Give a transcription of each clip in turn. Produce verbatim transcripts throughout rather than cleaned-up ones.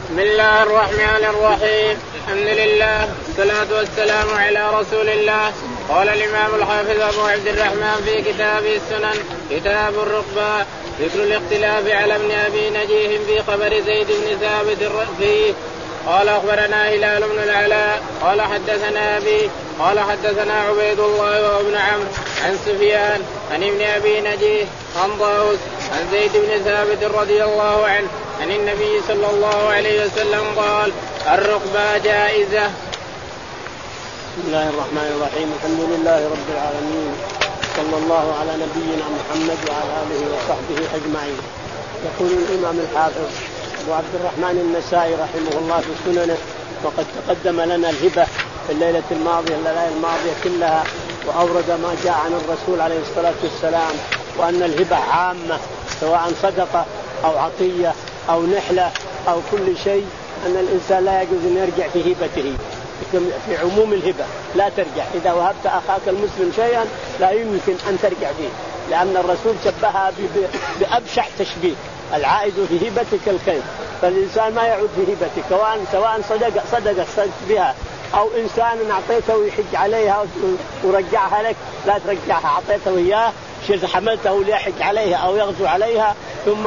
بسم الله الرحمن الرحيم. الحمد لله والصلاة والسلام على رسول الله. قال الإمام الحافظ أبو عبد الرحمن في كتابه السنن كتاب الرقبة ذكر الاختلاف على ابن أبي نجيح في خبر زيد بن ثابت فيه. قال أخبرنا هلال بن العلاء قال حدثنا أبي قال حدثنا عبيد الله وابن عمرو عن سفيان عن ابن أبي نجيح عن طاووس عن زيد بن ثابت رضي الله عنه عن النبي صلى الله عليه وسلم قال الرقبة جائزة. بسم الله الرحمن الرحيم. الحمد لله رب العالمين صلى الله على نبينا محمد وعلى آله وصحبه أجمعين. يقول الإمام الحافظ أبو عبد الرحمن النسائي رحمه الله في سننه وقد تقدم لنا الهبة في الليلة الماضية الليلة الماضية كلها وأورد ما جاء عن الرسول عليه الصلاة والسلام وأن الهبة عامة سواء صدقة أو عطية أو نحلة أو كل شيء أن الإنسان لا يجوز أن يرجع في هبته في عموم الهبة لا ترجع. إذا وهبت أخاك المسلم شيئا لا يمكن أن ترجع فيه لأن الرسول شبهها بأبشع تشبيه العائد في هبتك الخير. فالإنسان ما يعود في هبتك سواء صدق صدق صدق بها أو إنسان أعطيته يحج عليها ورجعها لك لا ترجعها. أعطيته إياه شيء حملته ليحج عليها أو يغزو عليها ثم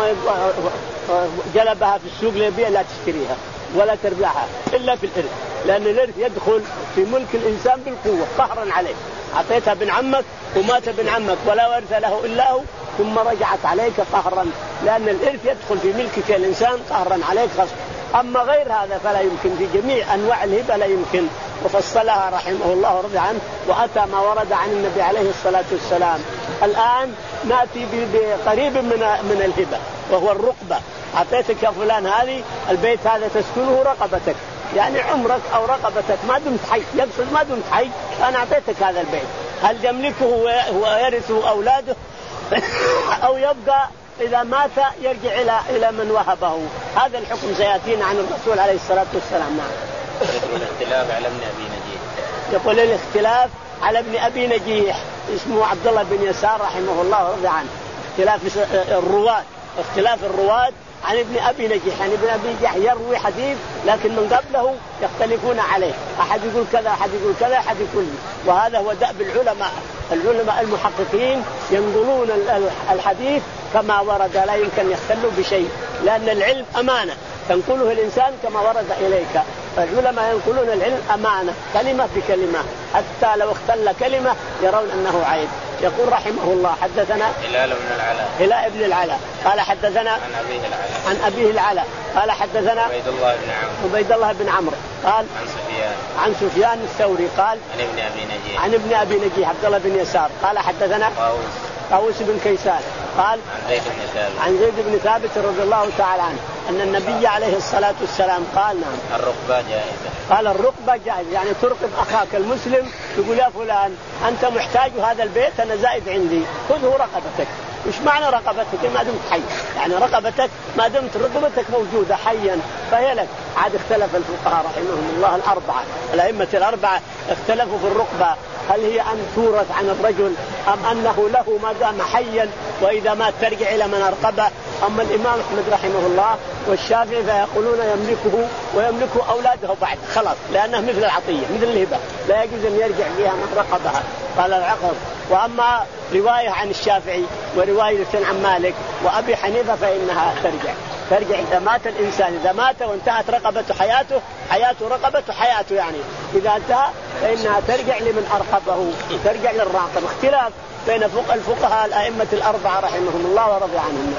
جلبها في السوق ليبيع لا تشتريها ولا تربحها إلا في الإرث لأن الإرث يدخل في ملك الإنسان بالقوة قهرا عليه. أعطيتها ابن عمك ومات ابن عمك ولا ورث له إلا هو ثم رجعت عليك قهرا لأن الإرث يدخل في ملكك الإنسان قهرا عليك غصب. أما غير هذا فلا يمكن في جميع أنواع الهبة لا يمكن وفصلها رحمه الله ورضي عنه وأتى ما ورد عن النبي عليه الصلاة والسلام. الآن نأتي بقريب من من الهبة وهو الرقبة. أعطيتك يا فلان هذه البيت هذا تسكنه رقبتك يعني عمرك أو رقبتك ما دمت حي يقصد ما دمت حي أنا أعطيتك هذا البيت هل يملكه ويرثه أولاده أو يبقى إذا مات يرجع إلى إلى من وهبه. هذا الحكم سيأتينا عن الرسول عليه الصلاة والسلام. نعم. الاختلاف على ابن أبي نجيح. يقول الاختلاف على ابن أبي نجيح اسمه عبد الله بن يسار رحمه الله ورضي عنه. اختلاف الرواة اختلاف الرواة عن ابن أبي نجيح يعني ابن أبي نجيح يروي حديث لكن من قبله يختلفون عليه أحد يقول كذا أحد يقول كذا أحد يقول. وهذا هو دأب العلماء العلماء المحققين ينقلون الحديث كما ورد لا يمكن يختلوا بشيء لأن العلم أمانة تنقله الإنسان كما ورد إليك. فالعلماء ينقلون العلم أمانة كلمة بكلمة حتى لو اختل كلمة يرون أنه عيب. يقول رحمه الله حدثنا هلال بن العلاء هلال بن العلاء قال حدثنا عن أبيه العلاء عن أبيه العلاء قال حدثنا عبيد الله بن عمرو عبيد الله بن عمرو قال عن سفيان عن سفيان الثوري قال عن ابن أبي نجيح عن ابن أبي نجيح عبد الله بن يسار قال حدثنا طاووس طاووس بن كيسان قال عن زيد بن ثابت عن زيد بن ثابت رضي الله تعالى عنه أن النبي عليه الصلاة والسلام قال نعم الرقبة جائزة. قال الرقبة جائزة يعني ترقب أخاك المسلم تقول يا فلان أنت محتاج هذا البيت أنا زائد عندي خذه رقبتك. وش معنى رقبتك؟ ما دمت حي يعني رقبتك ما دمت رقبتك موجودة حيا فهي لك. عاد اختلف الفقهاء رحمهم الله الأربعة الأئمة الأربعة اختلفوا في الرقبة هل هي أن تورث عن الرجل أم أنه له ما دام حيا وإذا مات ترجع إلى من أرقبه. أما الإمام أحمد رحمه الله والشافعي فيقولون يملكه ويملك أولاده بعد خلاص لأنه مثل العطية مثل الهبة لا يجوز أن يرجع فيها من رقبها قال العقل. وأما رواية عن الشافعي ورواية عن مالك وأبي حنيفة فإنها ترجع ترجع إذا مات الإنسان إذا مات وانتهت رقبة حياته حياته رقبة حياته يعني إذا انتهى فإنها ترجع لمن أرقبه ترجع للراقب. اختلاف بين فقه الفقهاء الأئمة الأربعة رحمهم الله ورضي عنهم.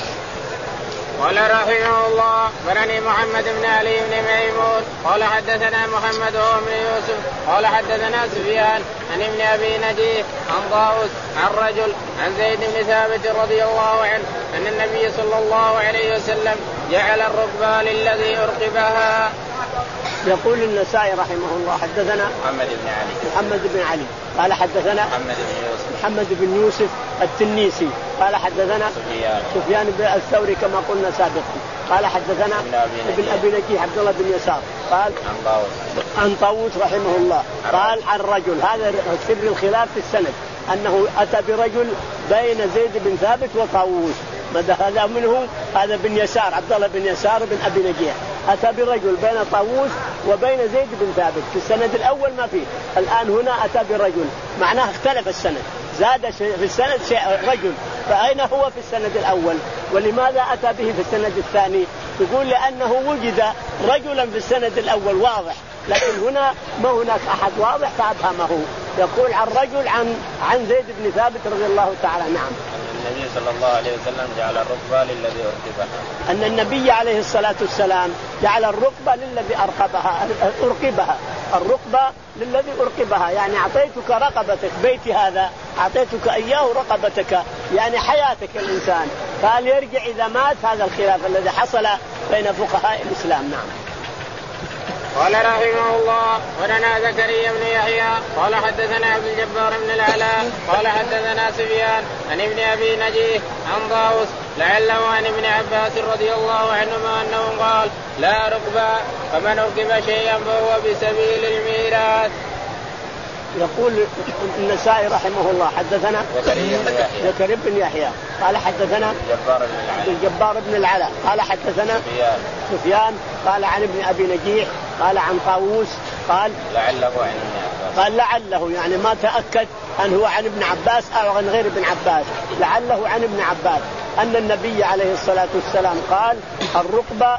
قال رحمه الله برني محمد بن علي بن ميمون قال حدثنا محمد بن يوسف قال حدثنا سفيان عن ابن أبي نجيح عن طاووس عن رجل عن زيد بن ثابت رضي الله عنه أن النبي صلى الله عليه وسلم جعل الركبة للذي أرقبها. يقول النسائي رحمه الله حدثنا محمد بن علي محمد بن علي قال حدثنا محمد بن يوسف محمد بن يوسف التنيسي قال حدثنا سفيان سفيان بن الثوري كما قلنا سابقا قال حدثنا ابن أبي نجيح عبد الله بن يسار قال عن طاووس عن طاووس رحمه الله قال عن رجل. هذا سر الخلاف في السند أنه أتى برجل بين زيد بن ثابت وطاووس هذا منه هذا بن يسار عبد الله بن يسار بن أبي نجيح أتى برجل بين طاووس وبين زيد بن ثابت. في السند الأول ما فيه، الآن هنا أتى برجل، معناه اختلف السند، زاد في السند شيء رجل، فأين هو في السند الأول؟ ولماذا أتى به في السند الثاني؟ تقول لأنه وجد رجلا في السند الأول واضح، لكن هنا ما هناك أحد واضح فأبهمه. يقول عن رجل عن عن زيد بن ثابت رضي الله تعالى. نعم. النبي صلى الله عليه وسلم جعل الركبة للذي أركبها. أن النبي عليه الصلاة والسلام جعل الركبة للذي أركبها أركبها الركبة للذي أركبها، يعني أعطيتك رقبتك، بيتي هذا أعطيتك إياه رقبتك، يعني حياتك الإنسان، فهل يرجع إذا مات؟ هذا الخلاف الذي حصل بين فقهاء الإسلام. نعم. قال رحمه الله ولنا زكريا بن يحيى قال حدثنا عبد الجبار بن العلاء قال حدثنا سفيان عن ابن ابي نجيه عن طاووس لعله عن ابن عباس رضي الله عنهما انه قال لا ركبا فمن ركب شيئا فهو بسبيل الميراث. يقول النسائي رحمه الله حدثنا زكريا بن يحيى قال حدثنا الجبار بن العلاء قال حدثنا سفيان قال عن ابن ابي نجيح قال عن طاووس قال لعله عن قال لعله، يعني ما تأكد أن هو عن ابن عباس أو عن غير ابن عباس، لعله عن ابن عباس أن النبي عليه الصلاة والسلام قال الركبة.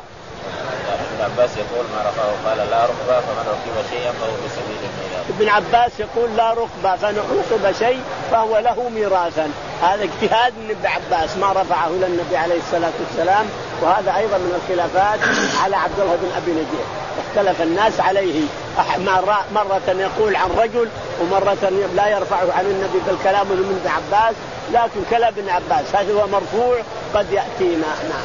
ابن عباس يقول ما رفعه قال لا ركبة فمن ركب شيئا فهو بسبيل الميراث. ابن عباس يقول لا ركبة فمن ركب شيء فهو له ميراثا، هذا اجتهاد من ابن عباس ما رفعه للنبي عليه الصلاة والسلام، وهذا أيضا من الخلافات على عبد الله بن أبي نجيح، اختلف الناس عليه، مرة يقول عن رجل ومرة لا يرفعه عن النبي بالكلام من ابن عباس، لكن كلام ابن عباس هذا هو مرفوع قد يأتينا. نعم.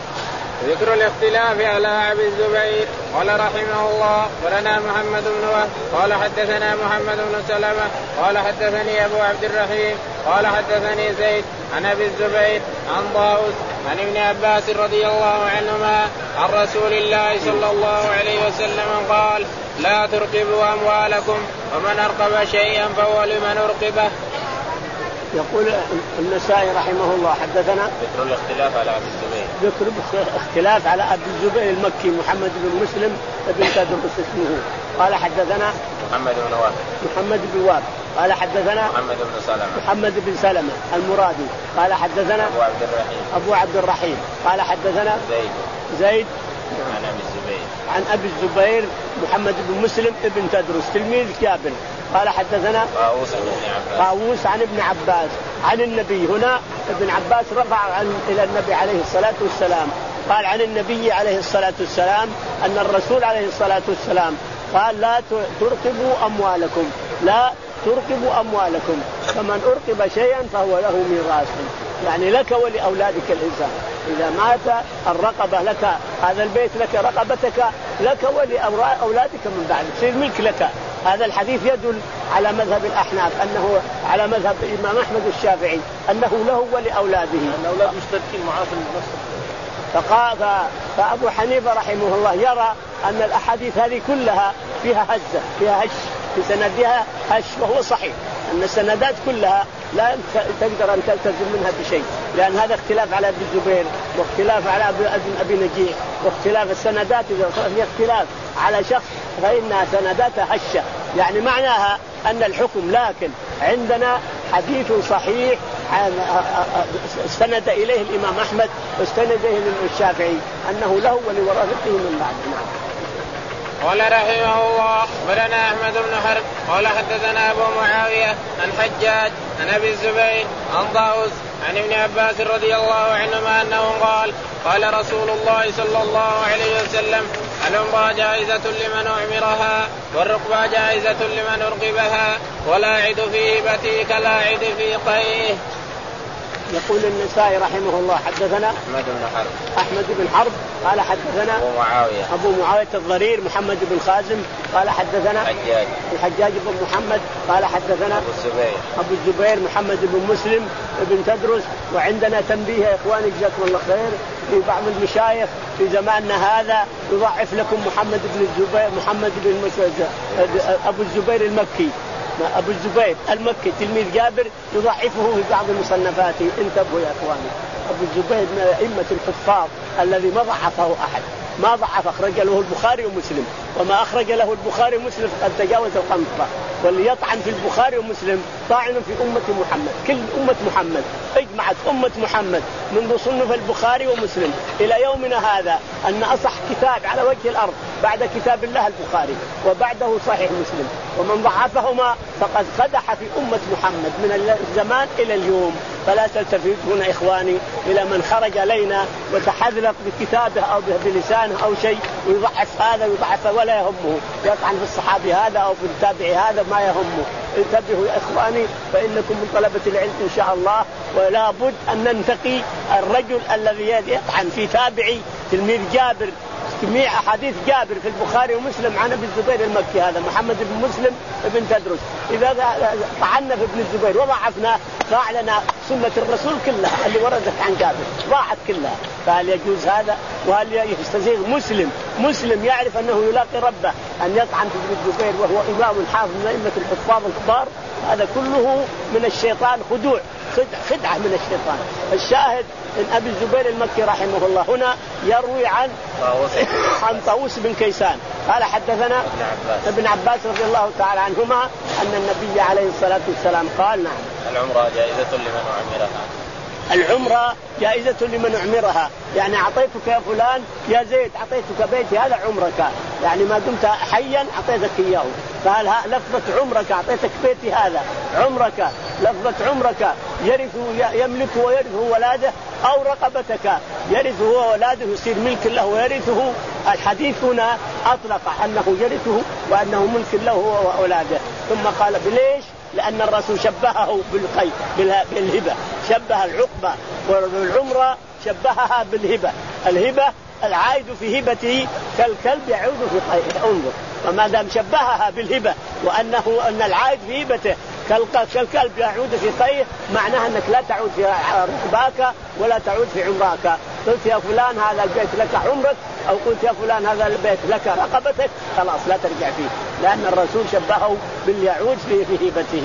ذكر الاختلاف على أبي الزبير قال رحمه الله ولنا محمد بن وهب قال حدثنا محمد بن سلمة قال حدثني أبو عبد الرحيم قال حدثني زيد عن أبي الزبير عن طاووس عن ابن عباس رضي الله عنهما عن رسول الله صلى الله عليه وسلم قال لا تركبوا أموالكم ومن أركب شيئا فهو لمن أركبه. يقول النسائي رحمه الله حدثنا ذكر الاختلاف على أبي الزبير ذكر اختلاف على أبي الزبير المكي محمد بن مسلم بن تدرس اسمه قال حدثنا محمد بن وهب محمد بن وهب قال حدثنا محمد بن سلمة محمد بن سلمة المرادي قال حدثنا أبو عبد الرحيم أبو عبد الرحيم قال حدثنا زيد زيد عن أبي الزبير عن أبي الزبير محمد بن مسلم ابن تدرس تلميذ كابل قال حدثنا طاووس عن ابن عباس طاووس عن ابن عباس عن النبي. هنا ابن عباس رفع عن إلى النبي عليه الصلاة والسلام قال عن النبي عليه الصلاة والسلام أن الرسول عليه الصلاة والسلام قال لا تركبوا أموالكم لا تركبوا أموالكم فمن أركب شيئا فهو له ميراث، يعني لك ولأولادك الإنسان إذا مات الرقبة لك، هذا البيت لك، رقبتك لك ولأولادك من بعد تصير ملك لك. هذا الحديث يدل على مذهب الأحناف أنه على مذهب الإمام أحمد الشافعي أنه له ولأولاده، الأولاد مشتركين معاه في النص. فقال فأبو حنيفة رحمه الله يرى أن الأحاديث هذه كلها فيها هزة فيها هش في سندها هش، وهو صحيح أن السندات كلها لا تقدر أن تلتزم منها بشيء، لأن هذا اختلاف على ابن الزبير واختلاف على ابن أبي نجيح واختلاف السندات، إذا في اختلاف على شخص فإنها سنداتها هشة، يعني معناها أن الحكم. لكن عندنا حديث صحيح استند إليه الإمام أحمد واستند إليه الشافعي أنه له ولورثته من بعد. نعم. قال رحمه الله ولنا أحمد بن حرب قال حدثنا أبو معاوية عن حجاج عن أبي الزبير عن طاووس عن ابن عباس رضي الله عنهما أنه قال قال رسول الله صلى الله عليه وسلم العمرة جائزة لمن أعمرها والركبة جائزة لمن أركبها ولاعد في هبته كلاعد في قيئه. يقول النسائي رحمه الله حدثنا أحمد بن حرب أحمد بن حرب قال حدثنا أبو معاوية أبو معاوية الضرير محمد بن خازم قال حدثنا حجاج الحجاج بن محمد قال حدثنا أبو الزبير أبو الزبير محمد بن مسلم بن تدرس. وعندنا تنبيه يا إخواني جزاكم الله خير، في بعض المشايخ في زماننا هذا يضعف لكم محمد بن الزبير محمد بن مسلم أبو الزبير المكي أبو الزبير المكي تلميذ جابر يضعفه في بعض مصنفاته. انتبهوا يا أخواني، أبو الزبير من أئمة الحفاظ الذي ما ضعفه أحد ما ضعف، أخرج له البخاري ومسلم، وما أخرج له البخاري ومسلم قد تجاوز الخمسة. واللي يطعن في البخاري ومسلم طاعن في أمة محمد، كل أمة محمد اجمعت أمة محمد منذ صنف البخاري ومسلم إلى يومنا هذا أن أصح كتاب على وجه الأرض بعد كتاب الله البخاري وبعده صحيح مسلم، ومن ضعفهما فقد قدح في أمة محمد من الزمان إلى اليوم. فلا تلتفتون إخواني إلى من خرج علينا وتحذلق بكتابه أو بلسانه أو شيء ويضعف هذا ويضعف ولا يهمه، يطعن في الصحابي هذا أو في التابع هذا ما يهمه. انتبهوا يا إخواني فإنكم من طلبة العلم إن شاء الله، ولا بد أن ننتقي الرجل الذي يطعن في تابعي تلميذ جابر. جميع أحاديث جابر في البخاري ومسلم عن ابن الزبير المكي هذا محمد بن مسلم بن تدرس، إذا طعنا في ابن الزبير وضعفناه ضاع لنا سنة الرسول كلها اللي وردت عن جابر ضاعت كلها. فهل يجوز هذا؟ وهل يستزيغ مسلم مسلم يعرف أنه يلاقي ربه أن يطعن في ابن الزبير وهو إمام حافظ من أئمة الحفاظ الكبار؟ هذا كله من الشيطان، خدوع خدعة من الشيطان. الشاهد إن أبي الزبير المكي رحمه الله هنا يروي عن عن طاووس بن كيسان قال حدثنا ابن عباس رضي الله تعالى عنهما أن النبي عليه الصلاة والسلام قال نعم العمرة جائزة لمن أعمرها. العمرة جائزة لمن أعمرها، يعني أعطيتك يا فلان يا زيد أعطيتك بيتي هذا عمرك، يعني ما دمت حيا أعطيتك إياه. فهل لفظة عمرك أعطيتك بيتي هذا عمرك، لفظة عمرك يرث يملكه ويرثه ولاده، أو رقبتك يرثه وولاده يصير ملك له ويرثه. الحديث هنا أطلق أنه يرثه وأنه ملك له وأولاده، ثم قال بليش؟ لأن الرسول شبهه بالقي بالهبة، شبه العقبة والعمرة شبهها بالهبة. الهبة العائد في هبته كالكلب يعود في قيئه، انظر. فما دام شبهها بالهبة وأنه أن العائد في هبته كالكلب يعود في قيئه، معناها أنك لا تعود في ركباك ولا تعود في عمرك. قلت يا فلان هذا البيت لك عمرك، أو قلت يا فلان هذا البيت لك رقبتك، خلاص لا ترجع فيه، لأن الرسول شبهه باليعود في هبته.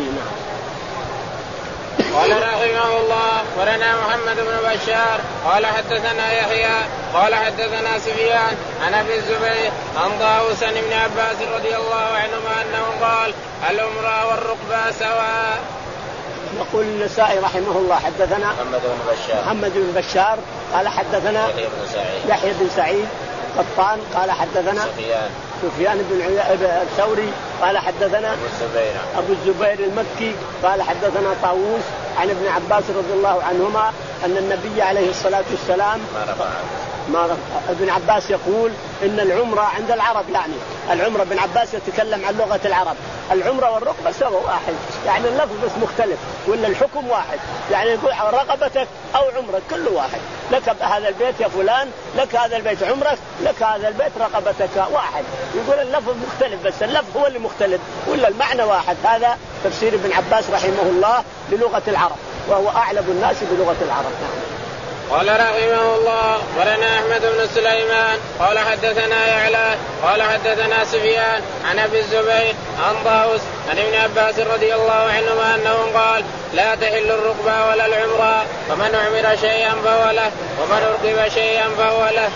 قال رحمه الله ورنا محمد بن بشار قال حدثنا يحيى قال حدثنا سفيان عن ابي الزبير عن طاووس بن عباس رضي الله عنهما انه قال العمرة والركبة سواء. يقول النسائي رحمه الله حدثنا محمد بن بشار محمد بن بشار قال حدثنا يحيى بن سعيد يحيى بن سعيد قطان قال حدثنا سفيان سفيان بن الثوري قال حدثنا أبو الزبير أبو الزبير المكي قال حدثنا طاووس عن ابن عباس رضي الله عنهما أن النبي عليه الصلاة والسلام ما رفع ما ابن عباس يقول إن العمرة عند العرب، يعني العمرة ابن عباس يتكلم عن لغة العرب، العمرة والركبة سوا واحد، يعني اللفظ بس مختلف ولا الحكم واحد، يعني يقول رقبتك أو عمرك كل واحد، لك هذا البيت يا فلان، لك هذا البيت عمرك، لك هذا البيت رقبتك واحد. يقول اللفظ مختلف بس اللفظ هو اللي مختلف ولا المعنى واحد. هذا تفسير ابن عباس رحمه الله للغة العرب، وهو أعلم الناس بلغة العرب. قال رحمه الله ورنا أحمد بن سليمان قال حدثنا يعلى قال حدثنا سفيان عن أبي الزبير عن طاووس عن ابن عباس رضي الله عنهما أنه قال لا تحل الركبة ولا العمرة، ومن عمر شيئا فهو له ومن أركب شيئا فهو له.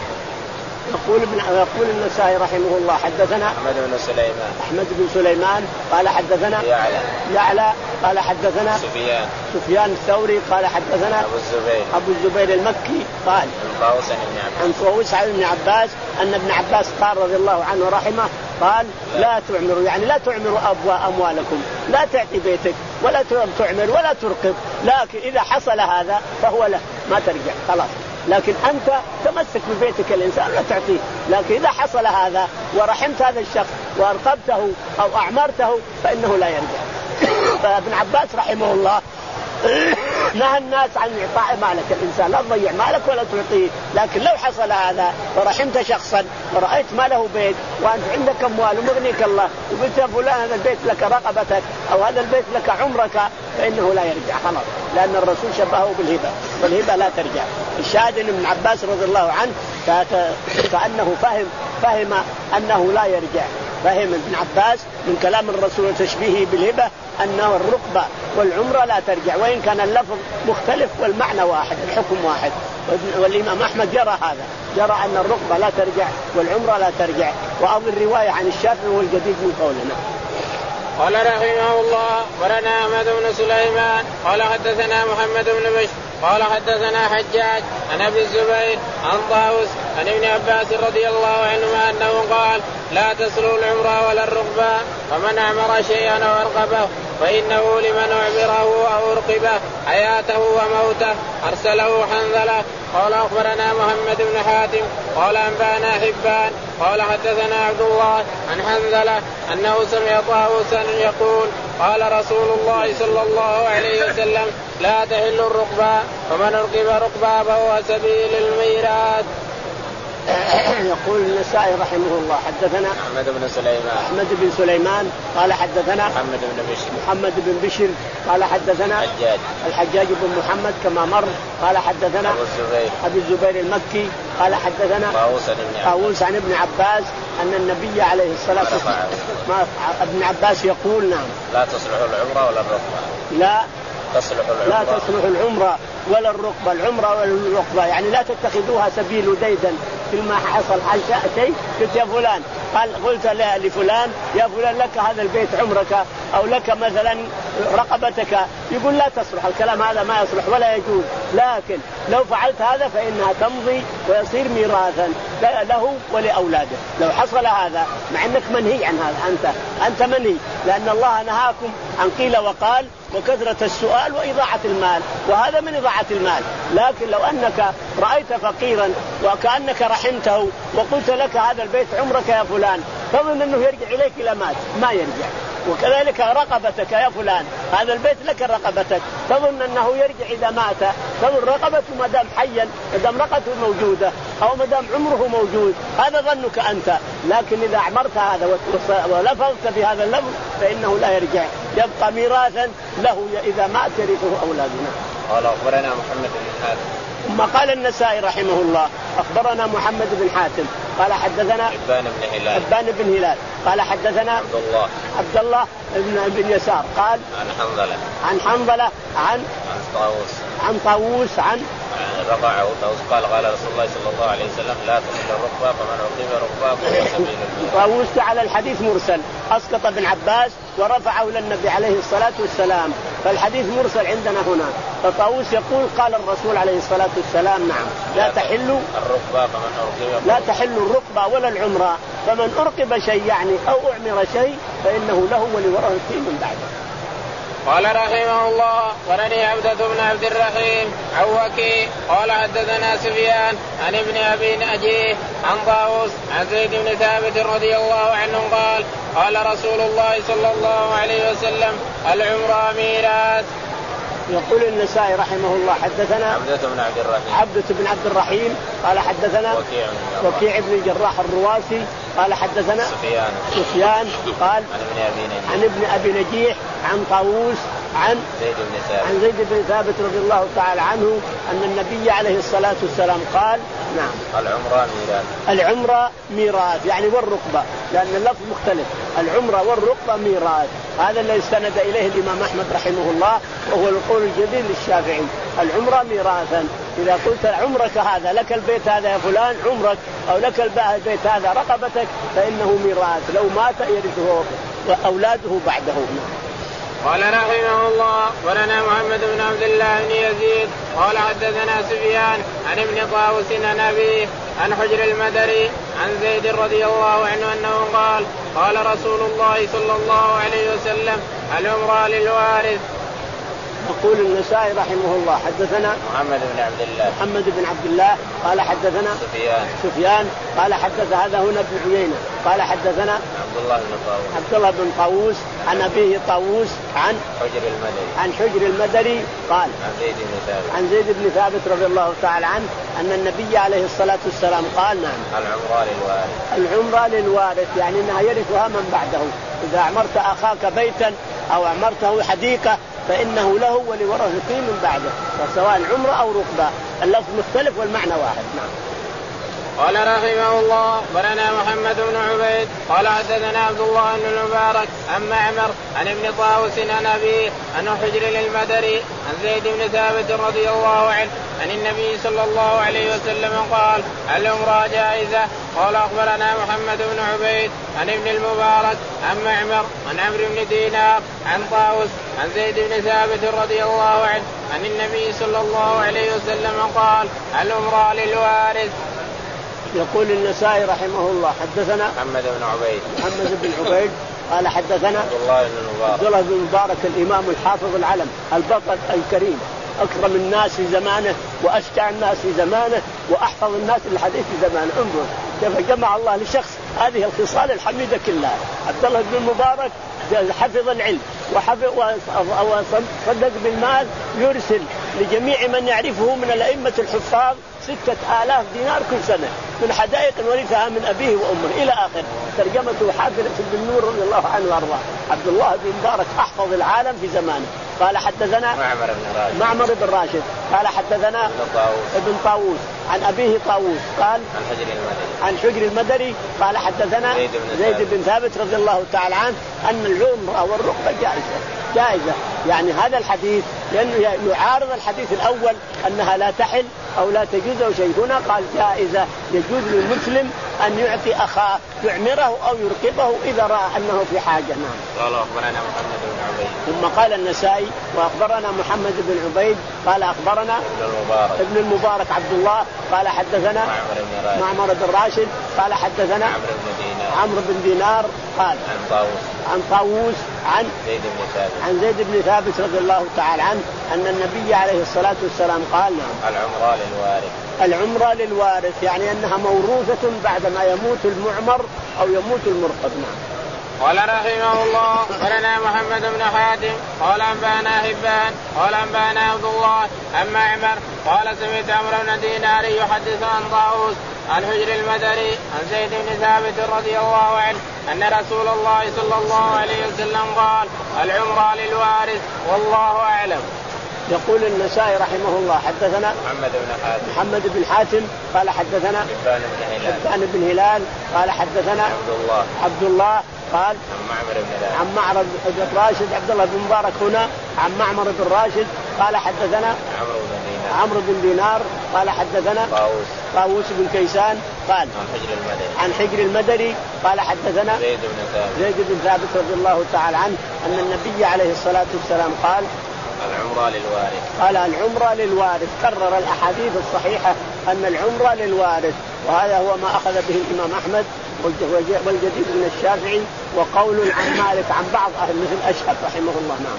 يقول ابن يقول النسائي رحمه الله حدثنا أحمد بن سليمان أحمد بن سليمان قال حدثنا يعلى يعلى قال حدثنا سفيان سفيان الثوري قال حدثنا أبو الزبير أبو الزبير المكي قال عن طاووس عن ابن عباس أن ابن عباس قال رضي الله عنه رحمه قال لا تعمروا، يعني لا تعمروا أموالكم، لا تعطي بيتك ولا تعمر ولا ترقب، لكن إذا حصل هذا فهو له ما ترجع خلاص. لكن أنت تمسك ببيتك الإنسان لا تعطيه، لكن إذا حصل هذا ورحمت هذا الشخص وأرقبته أو أعمرته فإنه لا يرجع. فابن عباس رحمه الله نهى الناس عن إعطاء مالك الإنسان، لا تضيع مالك ولا تعطيه، لكن لو حصل هذا ورحمت شخصا ورأيت ما له بيت وأنت عندك أموال ومغنيك الله وقلت يا فلان هذا البيت لك رقبتك أو هذا البيت لك عمرك فإنه لا يرجع خلاص، لأن الرسول شبهه بالهبة والهبة لا ترجع. الشاهد أن ابن عباس رضي الله عنه كأنه فهم فهم أنه لا يرجع، فهم ابن عباس من كلام الرسول وتشبيهه بالهبة أنه الركبة والعمرة لا ترجع، وإن كان اللفظ مختلف والمعنى واحد الحكم واحد. والإمام أحمد يرى هذا، يرى أن الركبة لا ترجع والعمرة لا ترجع. وأظن الرواية عن الشافعي هو الجديد من قولنا. قال رحمه الله ورنا أحمد بن سليمان قال حدثنا محمد بن بشر قال حدثنا حجاج عن ابي الزبير عن طاووس عن ابن عباس رضي الله عنهما انه قال لا تسلو العمرة ولا الركبة ومن اعمر شيئا او ارقبه فانه لمن اعمره او ارقبه حياته وموته. ارسله حنظلة قال اخبرنا محمد بن حاتم قال انبانا حبان قال حدثنا عبد الله عن حنظلة انه سمع طاووسا يقول قال رسول الله صلى الله عليه وسلم لا تحل الركبة ومن اركب ركبة فهو سبيل الميراث. يقول النسائي رحمه الله حدثنا أحمد بن سليمان أحمد بن سليمان قال حدثنا محمد بن بشر محمد بن بشر قال حدثنا حجاج الحجاج بن محمد كما مر قال حدثنا أبو الزبير أبي الزبير المكي قال حدثنا طاووس عن ابن عباس أن النبي عليه الصلاة والسلام ابن عباس يقول نعم لا تصلح العمرة ولا الركبة لا تصلح العمرة لا تصلح العمرة ولا الركبة العمرة ولا الركبة يعني لا تتخذوها سبيل ديدا. كلما حصل شيء قلت يا فلان قال قلت لفلان يا فلان لك هذا البيت عمرك أو لك مثلا رقبتك يقول لا تصلح الكلام هذا ما يصلح ولا يجوز. لكن لو فعلت هذا فإنها تمضي ويصير ميراثا له ولأولاده. لو حصل هذا مع أنك منهي عن هذا أنت أنت منهي لأن الله نهاكم عن قيل وقال وكثرة السؤال وإضاعة المال وهذا من إضاعة المال. لكن لو أنك رأيت فقيرا وكأنك رحمته وقلت لك هذا البيت عمرك يا فلان تظن أنه يرجع إليك إلى مات ما يرجع. وكذلك رقبتك يا فلان هذا البيت لك رقبتك تظن أنه يرجع إذا مات تظن رقبته ما دام حيا ما دام رقبته موجودة أو ما دام عمره موجود هذا ظنك أنت. لكن إذا أعمرت هذا ولفظت بهذا اللفظ فإنه لا يرجع يبقى ميراثا له إذا مات يرثه أولادنا. قال أخبرنا محمد بن حاتم ثم قال النسائي رحمه الله أخبرنا محمد بن حاتم قال حدثنا حبان بن هلال حبان بن هلال قال حدثنا عبد الله عبد الله بن بن يسار قال عن حنظلة عن حنظلة عن عن طاووس عن طاووس عن رفعه طاووس قال قال رسول الله صلى الله عليه وسلم لا تصل الركبة فمن عقب ركبة فهو سبيل الميراث. طاووس جعل الحديث مرسل أسقط ابن عباس ورفعه للنبي عليه الصلاة والسلام فالحديث مرسل عندنا هنا. فطاووس يقول قال الرسول عليه الصلاة والسلام نعم لا تحل الركبة فمن أرقب لا تحل الركبة ولا العمرة فمن أرقب شيء يعني أو أعمر شيء فإنه له ولورثته من بعده. قال رحمه الله ورني عبدة بن عبد الرحيم عوكي قال حدثنا سفيان عن ابن أبي نجيه عن طاووس عن زيد بن ثابت رضي الله عنه قال قال رسول الله صلى الله عليه وسلم العمرة ميراث. يقول النسائي رحمه الله حدثنا عبدة بن عبد الرحيم عبدة بن عبد الرحيم قال حدثنا وكيع, وكيع بن الجراح الرواسي قال حدثنا سفيان سفيان قال عن ابن أبي نجيح عن ابن أبي نجيح عن طاووس عن زيد بن ثابت عن زيد بن ثابت رضي الله تعالى عنه أن النبي عليه الصلاة والسلام قال نعم العمرة ميراث العمرة ميراث يعني والركبة لأن اللفظ مختلف العمرة والركبة ميراث. هذا الذي استند إليه الإمام أحمد رحمه الله وهو القول الجديد للشافعي العمرة ميراثا. إذا قلت عمرك هذا لك البيت هذا يا فلان عمرك أو لك البيت هذا رقبتك فإنه ميراث لو مات يرثه وأولاده بعده. قال رحمه الله ولنا محمد بن عبد الله بن يزيد قال حدثنا سفيان عن ابن طاووس عن أبيه عن حجر المدري عن زيد رضي الله عنه أنه قال قال رسول الله صلى الله عليه وسلم العمرة للوارث. يقول النسائي رحمه الله حدثنا محمد بن عبد الله محمد بن عبد الله قال حدثنا سفيان سفيان قال حدث هذا هنا ابن عيينة قال حدثنا عبد الله بن طاووس عبد الله بن طاووس عن أبيه طاووس عن حجر المدري عن حجر المدري قال عن زيد بن ثابت عن زيد بن ثابت رضي الله تعالى عنه أن النبي عليه الصلاة والسلام قال نعم العمرة للوارث العمرة للوارث يعني أنها يرثها من بعده. إذا أعمرت أخاك بيتا أو أعمرته حديقة فإنه له ولورثته من بعده سواء عمرة أو ركبة اللفظ مختلف والمعنى واحد. نعم. قال رحمه الله ولنا محمد محمد بن عبيد قال حدثنا عبد الله بن المبارك عن معمر عن ابن طاووس عن أبيه عن حجر للمدري عن زيد بن ثابت رضي الله عنه عن النبي صلى الله عليه وسلم قال العمرة جائزة. قال أخبرنا محمد بن عبيد عن ابن المبارك عن معمر عن عمرو بن دينار عن طاووس عن زيد بن ثابت رضي الله عنه عن النبي صلى الله عليه وسلم قال العمرة للوارث. يقول النسائي رحمه الله حدثنا محمد بن عبيد محمد بن عبيد قال حدثنا عبد الله بن المبارك عبد الله بن المبارك الإمام الحافظ العلم البطل الكريم أكرم الناس في زمانه وأشجع الناس في زمانه وأحفظ الناس للحديث في زمانه. انظر كيف جمع الله لشخص هذه الخصال الحميدة كلها. عبد الله بن المبارك حفظ العلم وحفظ وصدق بالمال يرسل لجميع من يعرفه من الأئمة الحفاظ ستة آلاف دينار كل سنة من حدائق ورثها من أبيه وأمه إلى آخر. ترجمته حافظة بن نور رضي الله عنه وأرضاه. عبد الله بن مبارك أحفظ العالم في زمانه. قال حدثنا معمر بن راشد معمر بن راشد قال حدثنا ابن طاووس عن أبيه طاووس قال عن حجر المدري عن حجر المدري قال حدثنا زيد بن, زيد بن ثابت رضي الله تعالى عنه أن العمرة والركبة جائزة جائزة. يعني هذا الحديث لأنه يعارض الحديث الأول أنها لا تحل أو لا تجوز أو شيء. هنا قال جائزة يجوز للمسلم أن يعطي أخاه يعمره أو يركبه إذا رأى أنه في حاجة. نعم. قال أخبرنا محمد بن عبيد ثم قال النسائي وأخبرنا محمد بن عبيد قال أخبرنا ابن المبارك, ابن المبارك عبد الله قال حدثنا معمر بن راشد قال حدثنا عمرو بن دينار قال عن طاووس عن طاووس عن زيد بن ثابت عن زيد بن ثابت رضي الله تعالى عنه أن النبي عليه الصلاة والسلام قال العمرة للوارث العمرة للوارث يعني أنها موروثة بعدما يموت المعمر أو يموت المرقب. نعم. قال رحمه الله قالنا محمد بن حاتم قال أنبانا حبان قال أنبانا عبد الله عن معمر قال سمعت عمرو بن دينار يحدث عن طاووس عن حجر المدري عن زيد بن ثابت رضي الله عنه أن رسول الله صلى الله عليه وسلم قال العمرة للوارث والله أعلم. يقول النسائي رحمه الله حدثنا محمد بن حاتم محمد بن حاتم قال حدثنا حبان بن هلال قال حدثنا عبد الله عبد الله قال عن معمر بن راشد عبد الله بن مبارك هنا عن معمر بن راشد قال حدثنا عمرو بن دينار قال حدثنا طاووس طاووس بن كيسان قال عن حجر المدري عن حجر المدري قال حدثنا زيد بن ثابت زيد بن ثابت رضي الله تعالى عنه أن النبي عليه الصلاة والسلام قال العمرة للوارث قال العمرة للوارث. كرر الأحاديث الصحيحة أن العمرة للوارث وهذا هو ما أخذ به الإمام أحمد والجديد من الشافعي وقول عن مالك عن بعض أهل مثل أشهب رحمه الله. نعم.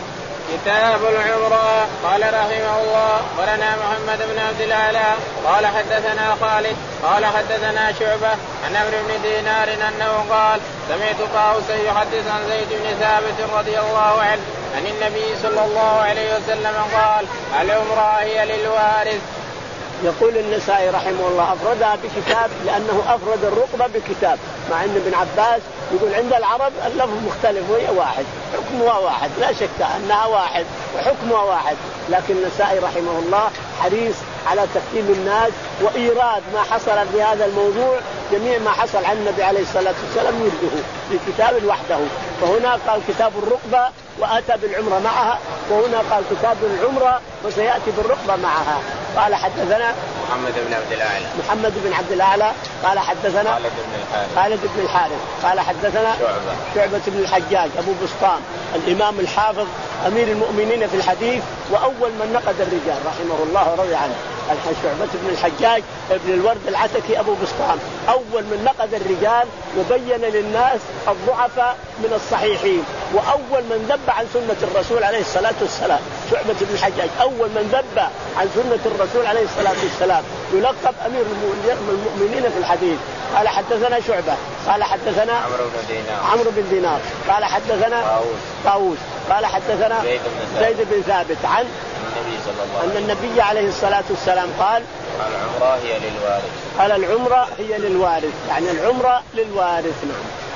كتاب العمرة. قال رحمه الله ولنا محمد بن عبد الأعلى قال حدثنا خالد قال حدثنا شعبة عن عمرو بن دينار أنه قال سمعت طاووسا يحدث عن زيد بن ثابت رضي الله عنه عن النبي صلى الله عليه وسلم قال العمرة هي للوارث. يقول النسائي رحمه الله أفردها بكتاب لأنه أفرد الرقبة بكتاب مع أن ابن عباس يقول عند العرب اللفظ مختلف وهي واحد حكمها واحد لا شك أنها واحد وحكمها واحد. لكن النسائي رحمه الله حريص على تفهيم الناس وإيراد ما حصل في هذا الموضوع جميع ما حصل عن النبي عليه الصلاة والسلام يرده في كتاب وحده. فهنا قال كتاب الرقبة وأتى بالعمرة معها وهنا قال كتاب العمرة وسيأتي بالرقبة معها. قال حدثنا محمد بن عبد الأعلى محمد بن عبد الأعلى قال حدثنا خالد بن الحارث خالد بن الحارث قال حدثنا شعبة شعبة بن الحجاج أبو بسطام الإمام الحافظ أمير المؤمنين في الحديث وأول من نقد الرجال رحمه الله ورضي عنه. شعبة بن الحجاج ابن الورد العتكي أبو بسطام أول من نقد الرجال وبين للناس الضعفاء من الصحيحين وأول من ذب عن سنة الرسول عليه الصلاة والسلام. شعبة بن الحجاج أول من ذب عن سنة الرسول عليه الصلاة والسلام يلقب أمير المؤمنين في الحديث. قال حدثنا شعبة قال حدثنا عمرو بن دينار عمرو بن دينار قال حدثنا طاووس طاووس قال حدثنا زيد بن زيد بن ثابت عن النبي صلى الله عليه أن النبي عليه الصلاة والسلام قال العمرة هي للوارث. قال العمرة هي للوارث يعني العمرة للوارث. نعم.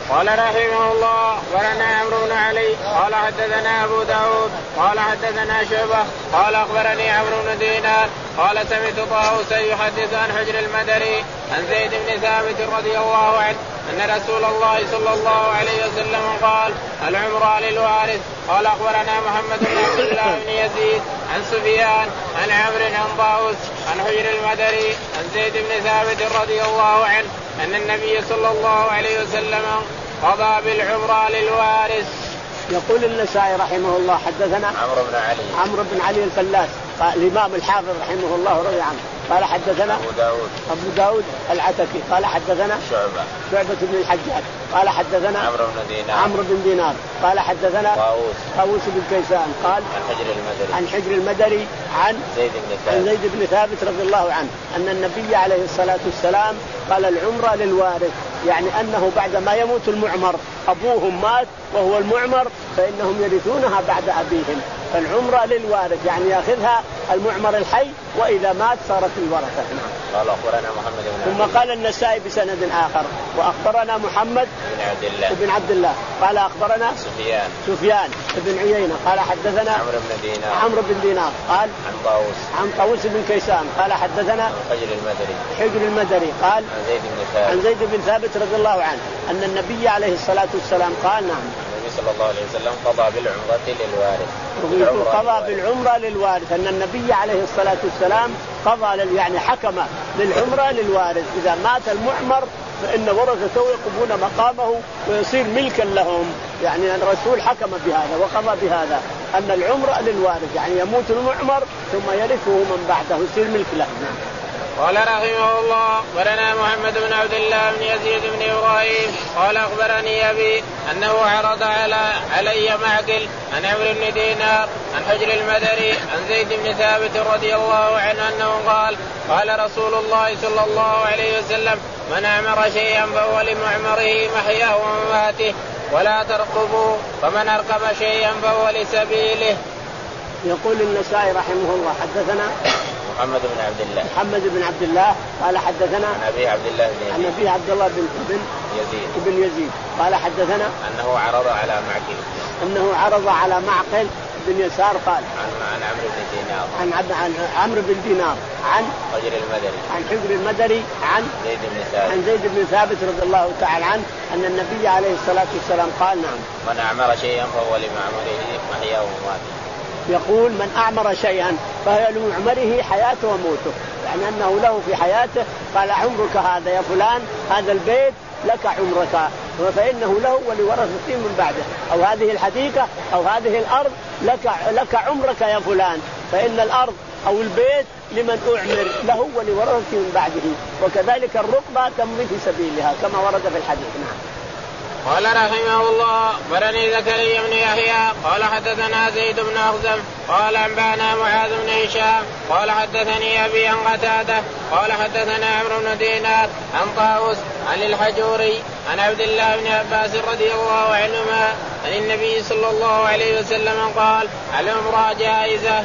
قال رحمه الله ولنا عمرو بن علي قال حدثنا أبو داود قال حدثنا شعبة قال أخبرني عمرو بن دينار قال سمعت طاووسا يحدث عن حجر المدري عن زيد بن ثابت رضي الله عنه أن رسول الله صلى الله عليه وسلم قال العمرة للوارث. قال أخبرنا محمد بن عبد الله بن يزيد عن سفيان عن عمرو عن طاووس عن حجر المدري عن زيد بن ثابت رضي الله عنه أن النبي صلى الله عليه وسلم قضى بالعمرة للوارث. يقول النسائي رحمه الله حدثنا عمرو بن علي عمرو بن علي الفلاس الإمام الحافظ رحمه الله رضي عنه قال حدثنا أبو داود أبو داود العتكي قال حدثنا شعبة شعبة بن الحجاج قال حدثنا عمرو بن دينار عمرو بن دينار قال حدثنا طاووس طاووس بن كيسان قال عن حجر المدري عن حجر المدري عن زيد بن ثابت عن زيد بن ثابت رضي الله عنه أن النبي عليه الصلاة والسلام قال العمرة للوارث، يعني أنه بعدما يموت المعمر أبوهم مات وهو المعمر فإنهم يرثونها بعد أبيهم، فالعمرة للوارث يعني يأخذها المعمر الحي وإذا مات صارت الورثة. قال أخبرنا محمد بن ثم قال النسائي بسند آخر وأخبرنا محمد بن عبد الله بن عبد الله قال أخبرنا سفيان سفيان بن عيينة قال حدثنا عمرو بن دينار عمرو بن دينار قال عن طاووس عن طاووس بن كيسان قال حدثنا عن حجر المدري حجر المدري قال عن زيد بن ثابت عن زيد بن ثابت رضي الله عنه أن النبي عليه الصلاة والسلام قال نعم النبي صلى الله عليه وسلم قضى بالعمرة للوارث. قضى بالعمرة للوارث أن النبي عليه الصلاة والسلام قضى يعني حكم للعمرة للوارث، إذا مات المعمر فإن ورثته يقومون مقامه ويصير ملكا لهم، يعني الرسول حكم بهذا وقضى بهذا أن العمرة للوارث، يعني يموت المعمر ثم يرثه من بعده يصير ملك له. قال رحمه الله ولنا محمد بن عبد الله بن يزيد بن إبراهيم قال أخبرني أبي أنه عرض على علي معقل عن عمرو بن دينار عن حجر المدري عن زيد بن ثابت رضي الله عنه أنه قال قال رسول الله صلى الله عليه وسلم من أعمر شيئا فهو لمعمره محياه ومماته ولا ترقبوا، فمن أرقب شيئا فهو لسبيله. يقول النسائي رحمه الله حدثنا محمد بن عبد الله محمد بن عبد الله قال حدثنا عن أبي عبد الله بن عن أبي عبد الله بن بن يزيد بن يزيد قال حدثنا أنه عرض على معقل أنه عرض على معقل بن يسار قال عن عن عمرو بن دينار عن عبد عن عمرو بن دينار عن حجر المدري عن حجر المدري عن زيد بن ثابت عن زيد بن ثابت رضي الله تعالى عنه أن النبي عليه الصلاة والسلام قال نعم من أعمر شيئا فهو لمعمره محياه ومماته. يقول من أعمر شيئا فهو لمعمره حياته وموته، يعني أنه له في حياته قال عمرك هذا يا فلان هذا البيت لك عمرك فإنه له ولورثته من بعده، أو هذه الحديقة أو هذه الأرض لك لك عمرك يا فلان، فإن الأرض أو البيت لمن أعمر له ولورثته من بعده، وكذلك الرقبة تمضي في سبيلها كما ورد في الحديث. نعم. قال رحمه الله برني زكريا بن يحيى قال حدثنا زيد بن أخزم قال أنبانا معاذ بن هشام قال حدثني أبي عن قتادة قال حدثنا عمرو بن دينار عن طاووس عن الحجوري عن عبد الله بن عباس رضي الله عنهما عن النبي صلى الله عليه وسلم قال العمرة جائزة.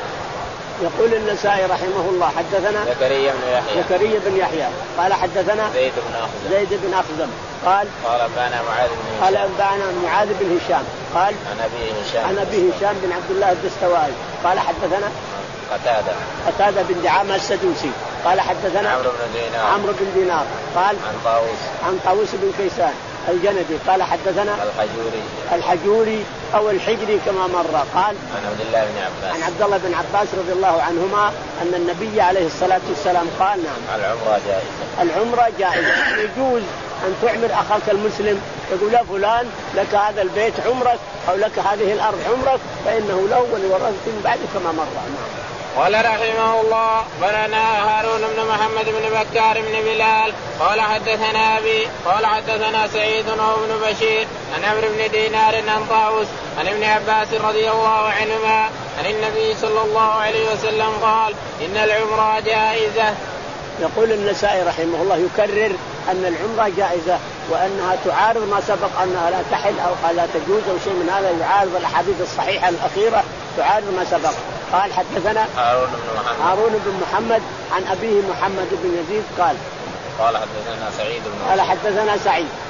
يقول النسائي رحمه الله حدثنا زكريا بن يحيى زكريا بن يحيى قال حدثنا زيد بن أخزم زيد بن أخزم قال قال أنبانا معاذ بن هشام قال أنبانا معاذ بن هشام قال عن أبي هشام عن أبي هشام بن عبد الله الدستوائي قال حدثنا قتادة قتادة بن دعامة السدوسي قال حدثنا عمرو بن دينار عمرو بن دينار قال عن طاووس عن طاووس بن كيسان الجندي قال حدثنا الحجوري الحجوري أو الحجري كما مر قال عن عبد الله بن عباس عن عبد الله بن عباس رضي الله عنهما أن النبي عليه الصلاة والسلام قال نعم العمرة جائزة العمرة جائزة، يجوز أن تعمر أخاك المسلم تقول يا فلان لك هذا البيت عمرك أو لك هذه الأرض عمرك فإنه له ولورثته من بعد كما مر. نعم. قال رحمه الله بلنا هارون بن محمد بن بكار بن بلال قال حدثنا أبي قال حدثنا سعيد بن بشير عن عمرو بن دينار عن طاووس عن ابن عباس رضي الله عنهما عن النبي صلى الله عليه وسلم قال إن العمرة جائزة. يقول النسائي رحمه الله يكرر أن العمرة جائزة وأنها تعارض ما سبق أنها لا تحل أو لا تجوز أو شيء من هذا، يعارض الأحاديث الصحيحة الأخيرة تعارض ما سبق. قال حدثنا هارون بن محمد هارون بن محمد عن أبيه محمد بن يزيد قال قال حدثنا سعيد بن قال حدثنا سعيد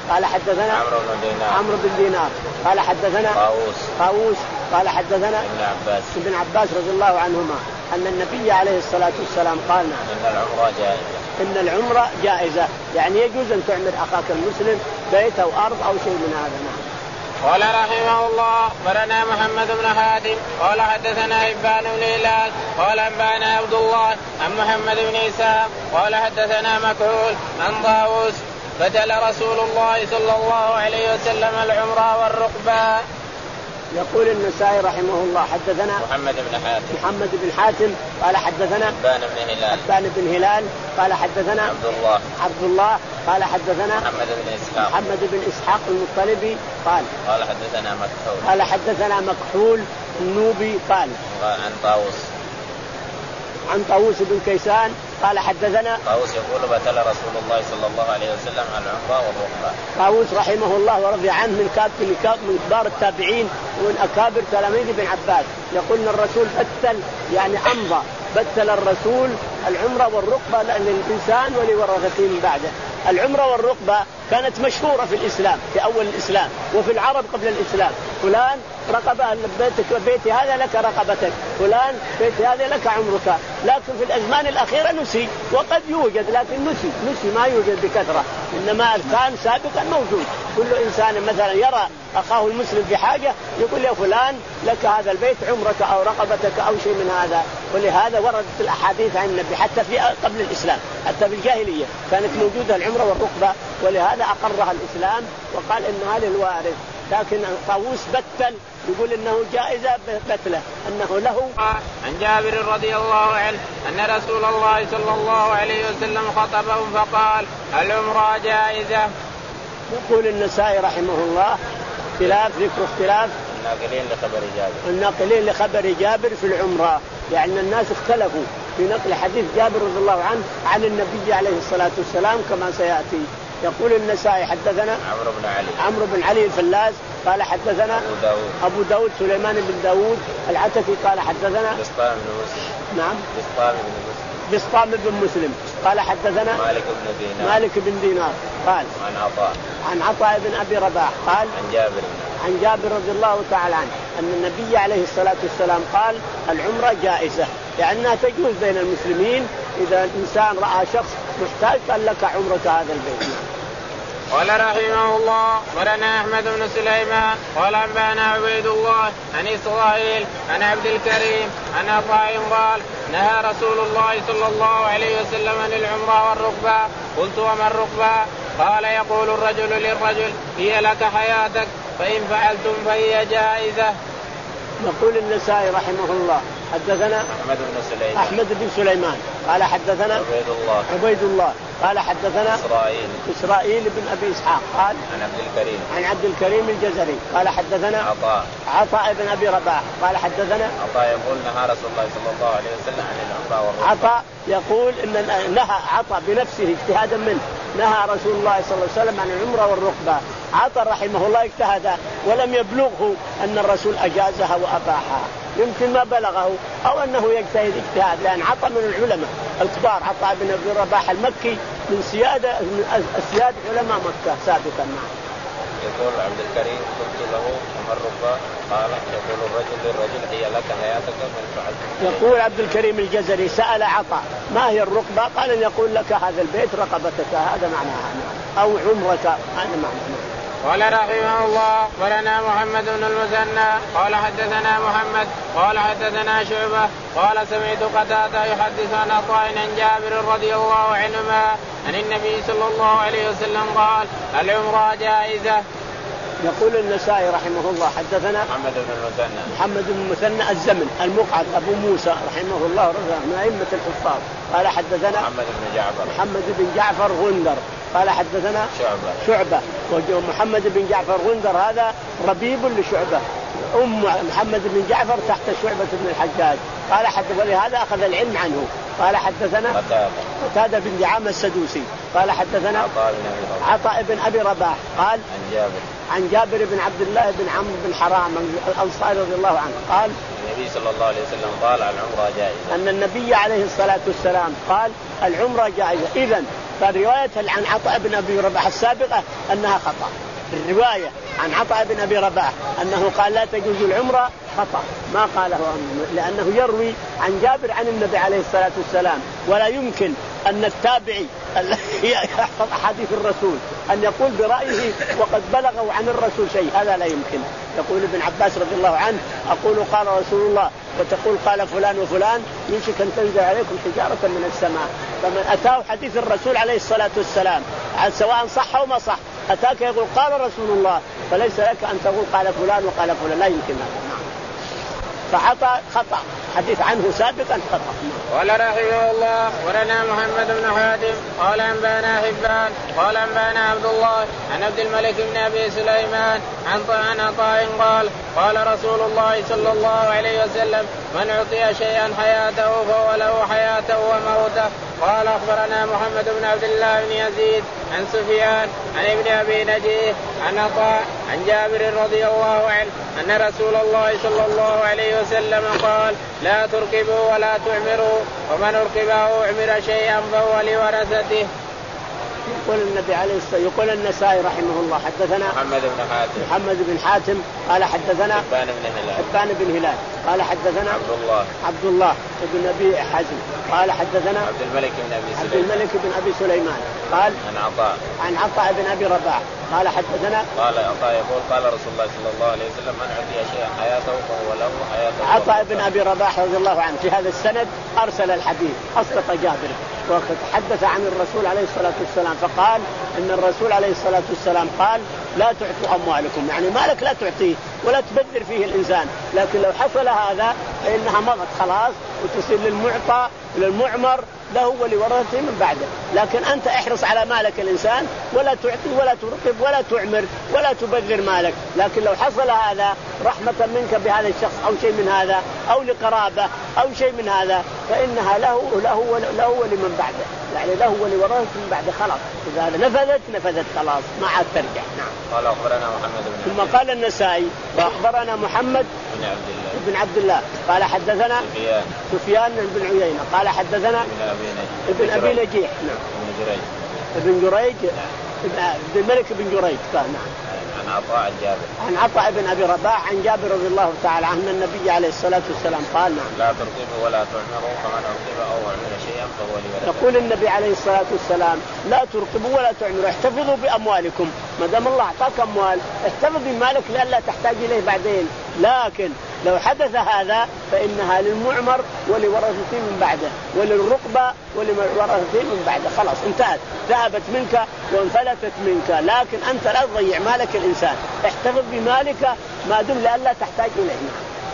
قال حدثنا عمرو بن دينار عمرو بن دينار قال حدثنا طاووس طاووس قال حدثنا ابن عباس ابن عباس رضي الله عنهما أن النبي عليه الصلاة والسلام قال إن العمرة جائزة إن العمرة جائزة يعني يجوز أن تعمر أخاك المسلم بيت أو أرض أو شيء من هذا. نعم. قال رحمه الله أخبرنا محمد بن حاتم قال حدثنا حبان بن هلال قال أنبأنا عبد الله عن محمد بن إسحاق قال حدثنا مكحول عن طاووس بدل رسول الله صلى الله عليه وسلم العمرة والركبة. يقول النسائي رحمه الله حدثنا محمد بن حاتم محمد بن حاتم قال حدثنا حبان بن هلال حبان بن هلال قال حدثنا عبد الله عبد الله قال حدثنا محمد بن إسحاق محمد بن إسحاق المطلبي قال قال حدثنا مكحول قال حدثنا مكحول النوبي قال عن طاووس عن طاووس بن كيسان قال حدثنا طاووس يقول بتل رسول الله صلى الله عليه وسلم على العمرة والركبة. طاووس رحمه الله ورضي عنه من كاب من كبار التابعين ومن أكابر تلاميذ ابن عباس يقول ان الرسول بتل يعني أمضى بتل الرسول العمرة والركبة للإنسان ولورثته من بعده. العمرة والركبة كانت مشهورة في الإسلام في أول الإسلام وفي العرب قبل الإسلام. فلان رقبة بيتك بيتي هذا لك رقبتك فلان بيتي هذا لك عمرك. لكن في الأزمان الأخيرة نسي وقد يوجد لكن نسي نسي ما يوجد بكثرة إنما كان سابقا موجود. كل إنسان مثلا يرى أخاه المسلم بحاجة يقول يا فلان لك هذا البيت عمرك أو رقبتك أو شيء من هذا. ولهذا وردت الأحاديث عن النبي حتى في قبل الإسلام حتى في الجاهلية كانت موجودة العمرة والركبة ولهذا أقرها الإسلام وقال إنها للوارث. لكن طاووس بتل يقول إنه جائزة بتله أنه له. عن جابر رضي الله عنه أن رسول الله صلى الله عليه وسلم خطبهم فقال العمرة جائزة. يقول النسائي رحمه الله اختلاف ذكر اختلاف الناقلين لخبر جابر الناقلين لخبر جابر في العمرة يعني الناس اختلفوا في نقل حديث جابر رضي الله عنه عن النبي عليه الصلاة والسلام كما سيأتي. يقول النسائي حدثنا عمرو بن علي عمرو بن علي الفلاس قال حدثنا أبو داود أبو داود سليمان بن داود العتكي قال حدثنا بسطام بن مسلم نعم بسطام بن مسلم بسطام بن مسلم قال حدثنا مالك بن دينار مالك بن دينار قال عن عطاء عن عطاء بن أبي رباح قال عن جابر عن جابر رضي الله تعالى عنه أن النبي عليه الصلاة والسلام قال العمرة جائزة يعني أنها تجوز بين المسلمين إذا الإنسان رأى شخص محتاج قال لك عمرك هذا البيت. قال رحمه الله ورنا أحمد بن سليمان قال أنبأنا عبيد الله عن إسرائيل عن عبد الكريم عن عطاء قال نهى رسول الله صلى الله عليه وسلم عن العمرة والركبة. قلت وما الركبة؟ قال يقول الرجل للرجل هي لك حياتك فإن فعلتم فهي جائزة. يقول النسائي رحمه الله حدثنا أحمد بن سليمان أحمد بن سليمان قال حدثنا عبيد الله عبيد الله قال حدثنا إسرائيل إسرائيل بن أبي إسحاق قال عن عبد الكريم عن عبد الكريم الجزري قال حدثنا عطاء عطاء بن أبي رباح قال حدثنا عطاء يقول نهى رسول الله صلى الله عليه وسلم عن العمرة والركبة. عطاء يقول إن نهى عطاء بنفسه اجتهادا منه نهى رسول الله صلى الله عليه وسلم عن العمرة والركبة. عطاء رحمه الله اجتهد ولم يبلغه أن الرسول أجازها وأباحها يمكن ما بلغه أو أنه يجتهد اجتهاد لأن عطاء من العلماء الكبار عطاء بن أبي رباح المكي من سيادة من أسياد علماء مكة سابقا. يقول عبد الكريم قلت له وما الركبة؟ قال يقول الرجل للرجل هي لك حياتك من فعلت. يقول عبد الكريم الجزري سأل عطاء ما هي الركبة؟ قال أن يقول لك هذا البيت رقبتك هذا معناها أو عمرك هذا معناها. قال رحمه الله ولنا محمد بن المثنى قال حدثنا محمد قال حدثنا شعبة قال سمعت قتادة يحدث عن عطاء عن جابر رضي الله عنهما عن النبي صلى الله عليه وسلم قال العمرة جائزة. يقول النسائي رحمه الله حدثنا محمد بن المثنى محمد بن المثنى الزمن المقعد أبو موسى رحمه الله من أئمة الحفاظ قال حدثنا محمد بن جعفر محمد بن جعفر غندر قال حدثنا شعبة شعبة ومحمد بن جعفر غندر هذا ربيب لشعبة أم محمد بن جعفر تحت شعبة بن الحجاج قال حتى ولهذا أخذ العلم عنه. قال حدثنا قتادة بن دعامة السدوسي قال حدثنا عطاء بن أبي رباح قال عن جابر عن جابر بن عبد الله بن عمرو بن حرام الأنصاري رضي الله عنه قال النبي صلى الله عليه وسلم قال العمرة جائزة أن النبي عليه الصلاة والسلام قال العمرة جائزة. إذن فالرواية عن عطاء بن أبي رباح السابقة أنها خطأ. الرواية عن عطاء بن أبي رباح أنه قال لا تجوز العمرة خطأ، ما قاله لأنه يروي عن جابر عن النبي عليه الصلاة والسلام، ولا يمكن أن التابعي يحفظ أحاديث الرسول أن يقول برأيه وقد بلغوا عن الرسول شيء، هذا لا يمكن. يقول ابن عباس رضي الله عنه أقول قال رسول الله وتقول قال فلان وفلان يمسك أن تنزل عليكم حجارة من السماء. فمن أتاه حديث الرسول عليه الصلاة والسلام سواء صح أو ما صح أتاك يقول قال رسول الله، فليس لك أن تقول قال فلان وقال فلان، لا يمكن هذا. فعطى خطأ حديث عنه سابقا خطأ. قال رحمه الله ولنا محمد بن حاتم قال أنبانا حبان قال أنبانا عبد الله عن عبد الملك بن أبي سليمان عن عن عطاء قال قال رسول الله صلى الله عليه وسلم من أعطي شيئا حياته فهو له حياته وموته. قال أخبرنا محمد بن عبد الله بن يزيد عن سفيان عن ابن أبي نجيه عن عطاء عن جابر رضي الله عنه أن رسول الله صلى الله عليه وسلم قال لا تركبوا ولا تعمروا ومن أركبه أعمر شيئا فهو لورثته. يقول النبي عليه الصلاة يقول النسائي رحمه الله حدثنا محمد بن حاتم محمد بن حاتم قال حدثنا حبان بن هلال حبان بن هلال قال حدثنا عبد الله عبد الله بن أبي حازم قال حدثنا عبد الملك بن أبي عبد سليمان الملك بن أبي سليمان قال عن عطاء عن عطاء بن أبي رباح قال حدثنا قال عطاء يقول قال رسول الله صلى الله عليه وسلم من أعطي شيئا حياته فهو له حياته. عطاء بن أبي رباح رضي الله عنه في هذا السند أرسل الحديث أسقط جابر وتحدث عن الرسول عليه الصلاة والسلام فقال إن الرسول عليه الصلاة والسلام قال لا تعطوا أموالكم، يعني مالك لا تعطيه ولا تبذر فيه الإنسان، لكن لو حصل هذا فإنها مضت خلاص وتصير للمعطى للمعمر له ولورثته من بعده. لكن أنت احرص على مالك الإنسان ولا تعطي ولا ترقب ولا تعمر ولا تبذر مالك، لكن لو حصل هذا رحمة منك بهذا الشخص أو شيء من هذا أو لقرابة أو شيء من هذا فإنها له له له ولمن بعده، يعني له ولورثته من بعده خلاص. إذا نفذت نفذت خلاص ما عاد ترجع. نعم. قال أخبرنا محمد بن ثم قال النسائي وأخبرنا محمد بن عبد الله بن عبد الله قال حدثنا سفيان سفيان بن عيينة قال حدثنا ابن أبي نجيح نعم ابن جريج ابن جريج ابن الملك بن جريج قال نعم عن عطاء جابر عن عطاء بن أبي رباح عن جابر رضي الله تعالى عنه النبي عليه الصلاة والسلام قال نعم لا ترقبوا ولا تعمروا فمن أرقب أو أعمر شيئا فهو لورثته. يقول النبي عليه الصلاة والسلام لا ترقبوا ولا تعمروا احتفظوا بأموالكم، ما دام الله أعطاك أموال احتفظ بمالك لئلا تحتاج إليه بعدين، لكن لو حدث هذا فإنها للمعمر ولورثته من بعده وللرقبة ولورثته من بعده، خلاص انتهت ذهبت منك وانفلتت منك، لكن أنت لا تضيع مالك الإنسان، احتفظ بمالك ما دم لئلا تحتاج إليه.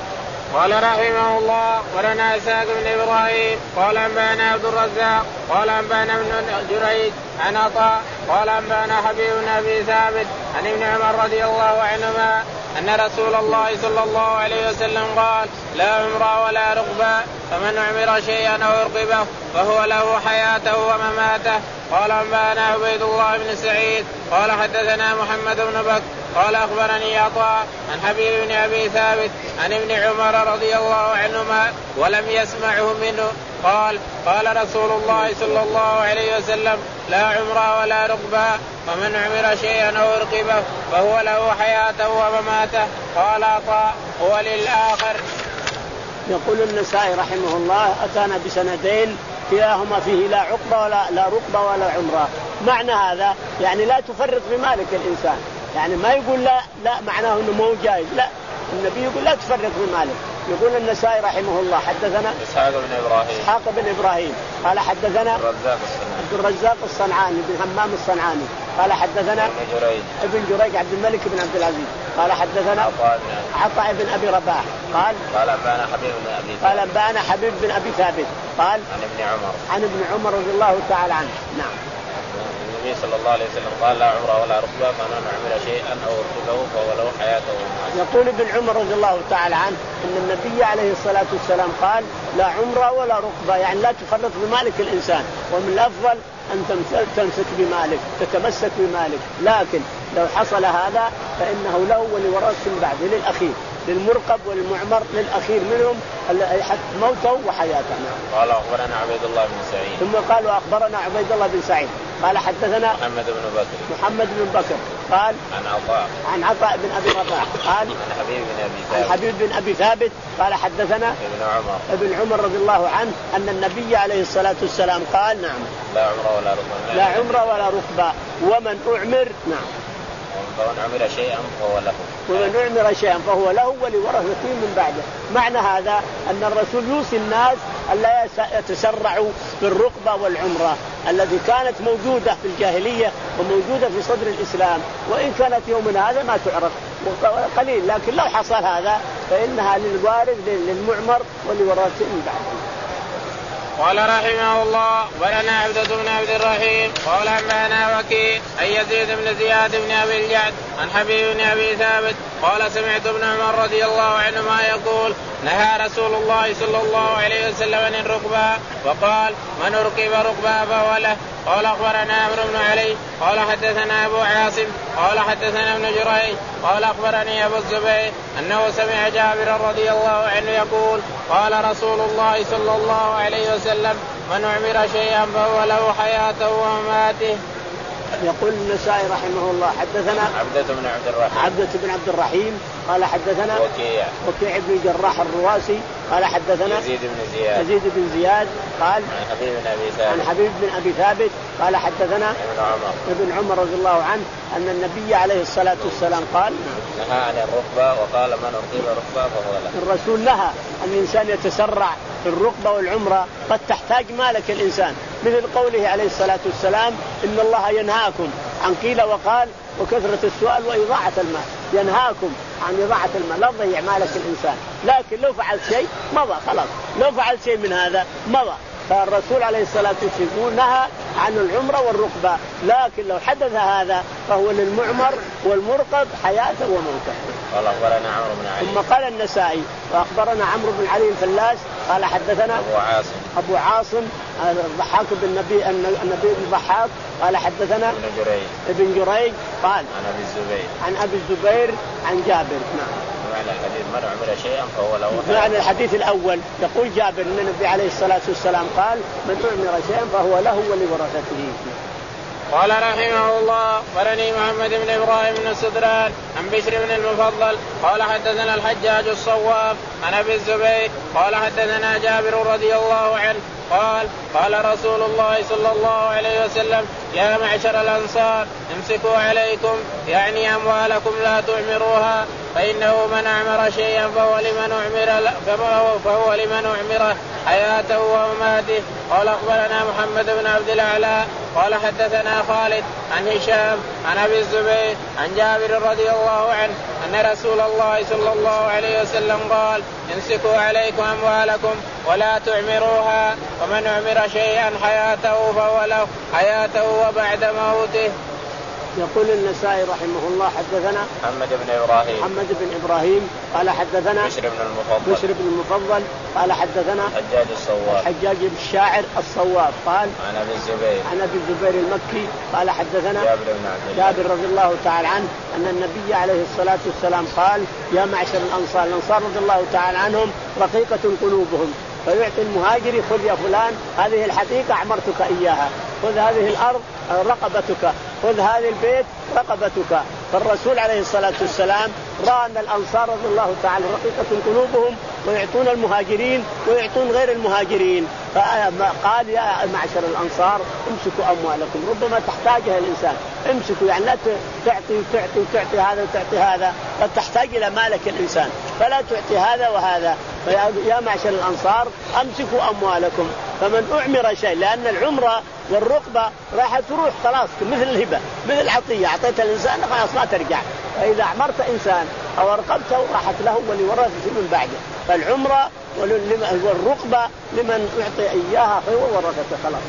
قال رحمه الله ولنا إسحاق بن إبراهيم قال أنبانا عبد الرزاق قال أنبانا ابن جريج عن عطاء قال أنبانا حبيب بن أبي ثابت عن ابن عمر رضي الله عنهما أن رسول الله صلى الله عليه وسلم قال لا عمر ولا رقبة فمن عمر شيئا أو أرقبه فهو له حياته ومماته. قال أنبانا عبيد الله بن سعيد قال حدثنا محمد بن بكر قال أخبرني عطاء عن حبيب بن أبي ثابت عن ابن عمر رضي الله عنهما ولم يسمعه منه قال قال رسول الله صلى الله عليه وسلم لا عمر ولا رقبة ومن عمر شيئا أو أرقبه فهو له حياته ومماته. قال عطاء هو للآخر. يقول النسائي رحمه الله أتانا بسندين كلاهما فيه لا عقبة ولا لا رقبة ولا عمرة. معنى هذا يعني لا تفرط في مالك الإنسان، يعني ما يقول لا لا معناه إنه مو جائز، لا النبي يقول لا تفرط في مالك. يقول النسائي رحمه الله حدثنا إسحاق بن إبراهيم إسحاق بن إبراهيم قال حدثنا عبد الرزاق الصنعاني بن همام الصنعاني قال حدثنا ابن جريج ابن جريج عبد الملك بن عبد العزيز قال حدثنا عطاء بن أبي رباح قال قال أنبانا حبيب بن أبي ثابت قال أنبانا حبيب بن أبي ثابت قال عن ابن عمر عن ابن عمر رضي الله تعالى عنه. نعم. النبي صلى الله عليه وسلم قال لا عمر ولا رقبة فمن عمل شيئا أو أرقبه فهو له حياته ومماته. يقول ابن عمر رضي الله تعالى عنه أن النبي عليه الصلاة والسلام قال لا عمر ولا رقبة، يعني لا تفرط بمالك الإنسان، ومن الأفضل أن تمسك بمالك تتمسك بمالك، لكن لو حصل هذا فإنه له ولورثته من بعده للأخير للمرقب والمعمر للأخير منهم موته وحياته. قال أخبرنا عبيد الله بن سعيد ثم قالوا أخبرنا عبيد الله بن سعيد قال حدثنا محمد بن بكر محمد بن بكر قال عن عطاء عن عطاء بن ابي رباح قال عن حبيب بن ابي ثابت عن حبيب بن ابي ثابت قال حدثنا ابن عمر ابن عمر رضي الله عنه ان النبي عليه الصلاه والسلام قال نعم لا عمره ولا ركبه لا عمره ولا ركبه ومن اعمر نعم ومن عمر شيئا فهو له ومن عمر شيئا فهو له ولورثته من بعده. معنى هذا أن الرسول يوصي الناس ألا يتسرعوا بالرقبة والعمرة التي كانت موجودة في الجاهلية وموجودة في صدر الإسلام، وإن كانت يومنا هذا ما تعرف قليل، لكن لو حصل هذا فإنها للوارث للمعمر ولورثته من بعده. قال رحمه الله ولنا عبدة بن عبد الرحيم قال أنبأنا وكيع عن يزيد بن زياد بن أبي الجعد عن حبيب بن أبي ثابت قال سمعت ابن عمر رضي الله عنهما يقول نهى رسول الله صلى الله عليه وسلم عن الركبة وقال من ركب ركبة فهو له. قال أخبرنا عمرو بن علي قال حدثنا أبو عاصم قال حدثنا ابن جريج قال أخبرني أبو الزبير أنه سمع جابر رضي الله عنه يقول قال رسول الله صلى الله عليه وسلم من عمر شيئا فهو له حياته ومماته. يقول النسائي رحمه الله حدثنا عبدة بن عبد الرحيم عبدة بن عبد الرحيم قال حدثنا وكيع وكيع بن الجراح الرواسي قال حدثنا يزيد بن زياد يزيد بن زياد قال عن حبيب بن أبي ثابت عن حبيب بن أبي ثابت قال حدثنا ابن عمر ابن عمر رضي الله عنه أن النبي عليه الصلاة والسلام قال نهى عن الركبة وقال من ركب ركبة فهو له. الرسول نهى أن الإنسان يتسرع في الركبة والعمرة، قد تحتاج مالك الإنسان، مثل قوله عليه الصلاة والسلام إن الله ينهاكم عن قيل وقال وكثرة السؤال وإضاعة المال، ينهاكم عن إضاعة المال، لا تضيع مالك الإنسان، لكن لو فعلت شيء مضى خلاص، لو فعلت شيء من هذا مضى. فالرسول عليه الصلاة والسلام نهى عن العمرة والركبة، لكن لو حدث هذا فهو للمعمر والمرقب حياته وموته. قال أخبرنا عمرو بن علي ثم قال النسائي وأخبرنا عمرو بن علي الفلاس قال حدثنا أبو عاصم أبو عاصم الضحاك بن النبي النبي بن الضحاك قال حدثنا ابن جريج ابن جريج قال عن أبي الزبير عن أبي الزبير عن جابر. نعم. معنى الحديث من عمل شيئا فهو له. معنى الحديث الأول يقول جابر أن النبي عليه الصلاة والسلام قال من عمل شيئا فهو له ولورثته. قال رحمه الله ورني محمد بن إبراهيم بن السدران عن بشر بن المفضل قال حدثنا الحجاج الصواب عن أبي الزبير قال حدثنا جابر رضي الله عنه قال قال رسول الله صلى الله عليه وسلم يا معشر الأنصار امسكوا عليكم يعني أموالكم لا تعمروها فإنه من أعمر شيئا فهو لمن أعمر فهو لمن أعمره حياته ومماته. قال أخبرنا محمد بن عبد الأعلى قال حدثنا خالد عن هشام عن أبي الزبير عن جابر رضي الله عنه أن رسول الله صلى الله عليه وسلم قال امسكوا عليكم أموالكم ولا تعمروها ومن عمر شيئا حياته فهو له حياته وبعد موته. يقول النسائي رحمه الله حدثنا محمد بن إبراهيم محمد بن إبراهيم قال حدثنا بشر بن المفضل بشر بن المفضل قال حدثنا حجاج الصواب حجاج الشاعر الصواب قال عن أبي الزبير عن أبي الزبير المكي قال حدثنا جابر بن عبد الله جابر رضي الله تعالى عنه أن النبي عليه الصلاة والسلام قال يا معشر الأنصار، الأنصار رضي الله تعالى عنهم رقيقة قلوبهم، فيعطي المهاجر خذ يا فلان هذه الحديقة أعمرتك إياها، خذ هذه الأرض رقبتك، خذ هذا البيت رقبتك. فالرسول عليه الصلاة والسلام رأى أن الأنصار رضي الله تعالى رقيقة قلوبهم ويعطون المهاجرين ويعطون غير المهاجرين، فقال يا معشر الأنصار امسكوا أموالكم، ربما تحتاجها الإنسان، امسكوا يعني لا تعطي وتعطي وتعطي هذا وتعطي هذا، قد تحتاج إلى مالك الإنسان، فلا تعطي هذا وهذا. فيا معشر الأنصار امسكوا أموالكم فمن أعمر شيء، لأن العمرة والرقبة راح تروح خلاص مثل الهبة مثل العطية، أعطيت الإنسان خلاص ما ترجع، فإذا أعمرت إنسان أو أرقبته راحت له ولورثته من بعده. فالعمرة والرقبة لمن أعطي إياها فهو ورثته خلاص.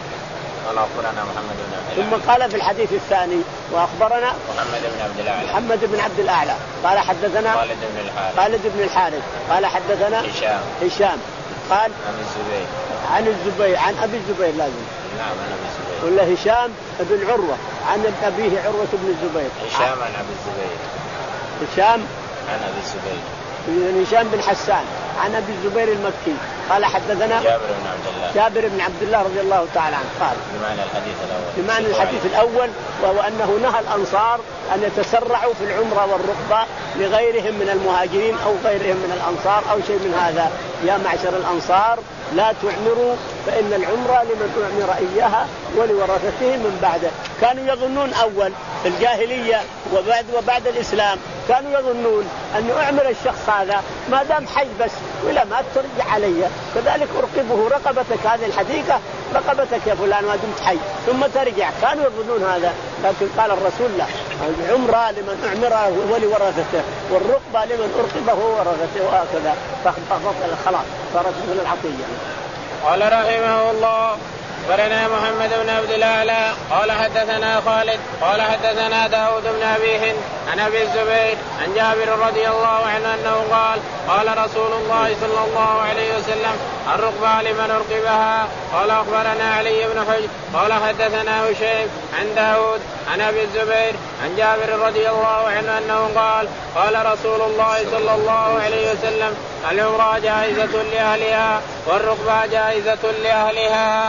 قال أخبرنا محمد بن عبد ثم قال في الحديث الثاني وأخبرنا محمد بن عبد الأعلى محمد بن عبد الأعلى قال حدثنا خالد بن الحارث خالد بن الحارث قال حدثنا هشام هشام قال عن الزبير عن الزبير عن أبي الزبير لازم نعم عن أبي الزبير ولا هشام بن عروة عن أبيه عروة بن الزبير هشام عن أبي الزبير هشام عن أبي الزبير هشام بن حسان عن أبي الزبير المكي قال حدثنا جابر بن عبد الله جابر بن عبد الله رضي الله تعالى عنه قال بمعنى الحديث الأول بمعنى الحديث الأول وهو أنه نهى الأنصار أن يتسرعوا في العمرة والرقبة لغيرهم من المهاجرين أو غيرهم من الأنصار أو شيء من هذا. يا معشر الأنصار لا تعمروا فإن العمرة لمن أعمر إياها ولورثته من بعده. كانوا يظنون أول في الجاهلية وبعد وبعد الإسلام كانوا يظنون أن أعمر الشخص هذا ما دام حي بس ولا ما ترجع علي، كذلك أرقبه رقبتك هذه الحديقة رقبتك يا فلان ما دمت حي ثم ترجع. كانوا يظنون هذا، لكن قال الرسول لا، العمرة لمن أعمره ولورثته والرقبة لمن أرقبه ورثته وهكذا. فخلاص صارت من العطية. قال رحمه الله أخبرنا محمد بن عبد الأعلى قال حدثنا خالد قال حدثنا داود بن أبي هند عن أبي الزبير عن جابر رضي الله عنه أنه قال قال رسول الله صلى الله عليه وسلم الرقبة لمن أرقبها. قال أخبرنا علي بن حجر قال حدثنا هشيم عن داود عن أبي الزبير عن جابر رضي الله عنه أنه قال قال رسول الله صلى الله عليه وسلم العمرة جائزة لأهلها والرقبة جائزة لأهلها.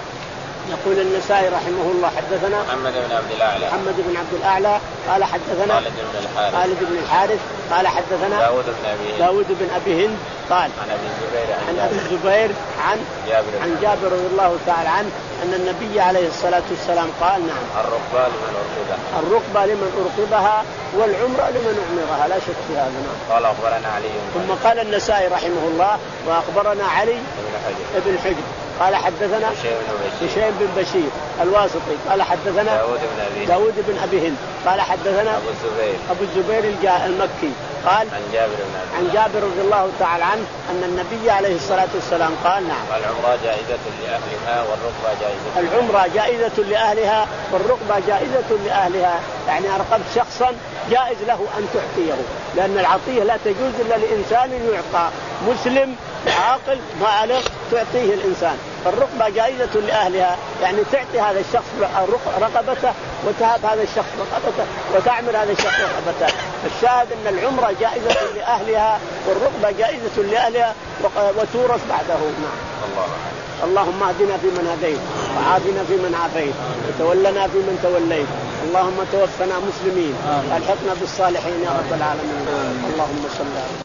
يقول النسائي رحمه الله حدثنا محمد بن عبد الأعلى محمد بن عبد الأعلى قال حدثنا خالد بن الحارث خالد بن الحارث قال حدثنا داود بن أبي هند داود بن أبي هند قال عن أبي الزبير عن, عن أبي الزبير عن جابر عن جابر رضي الله تعالى عنه أن النبي عليه الصلاة والسلام قال نعم الرقبة لمن أرقبها الرقبة لمن أرقبها والعمرة لمن أعمرها لا شك في هذا. نعم. قال أخبرنا علي ثم قال النسائي رحمه الله وأخبرنا علي بن حجر ابن حجر قال حدثنا هشيم بن بشير الواسطي قال حدثنا داود بن أبي داود بن أبي هند قال حدثنا أبو الزبير أبو الزبير المكي قال عن جابر بن عن جابر رضي الله تعالى عنه أن النبي عليه الصلاة والسلام قال نعم العمرة جائزة لأهلها والرقبة جائزة العمرة جائزة لأهلها والرقبة جائزة لأهلها. يعني أرقبت شخصا جائز له أن تعطيه، لأن العطية لا تجوز إلا لإنسان يعطى مسلم عاقل بالغ تعطيه الإنسان. فالرقبة جائزة لأهلها يعني تعطي هذا الشخص رقبته وتهب هذا الشخص رقبته وتعمل هذا الشخص رقبته. الشاهد أن العمرة جائزة لأهلها والرقبة جائزة لأهلها وتورث بعده. نعم. الله. اللهم اهدنا فيمن هديت وعافنا فيمن عافيت وتولنا فيمن توليت. اللهم توفنا مسلمين الحقنا بالصالحين يا رب العالمين. اللهم صل على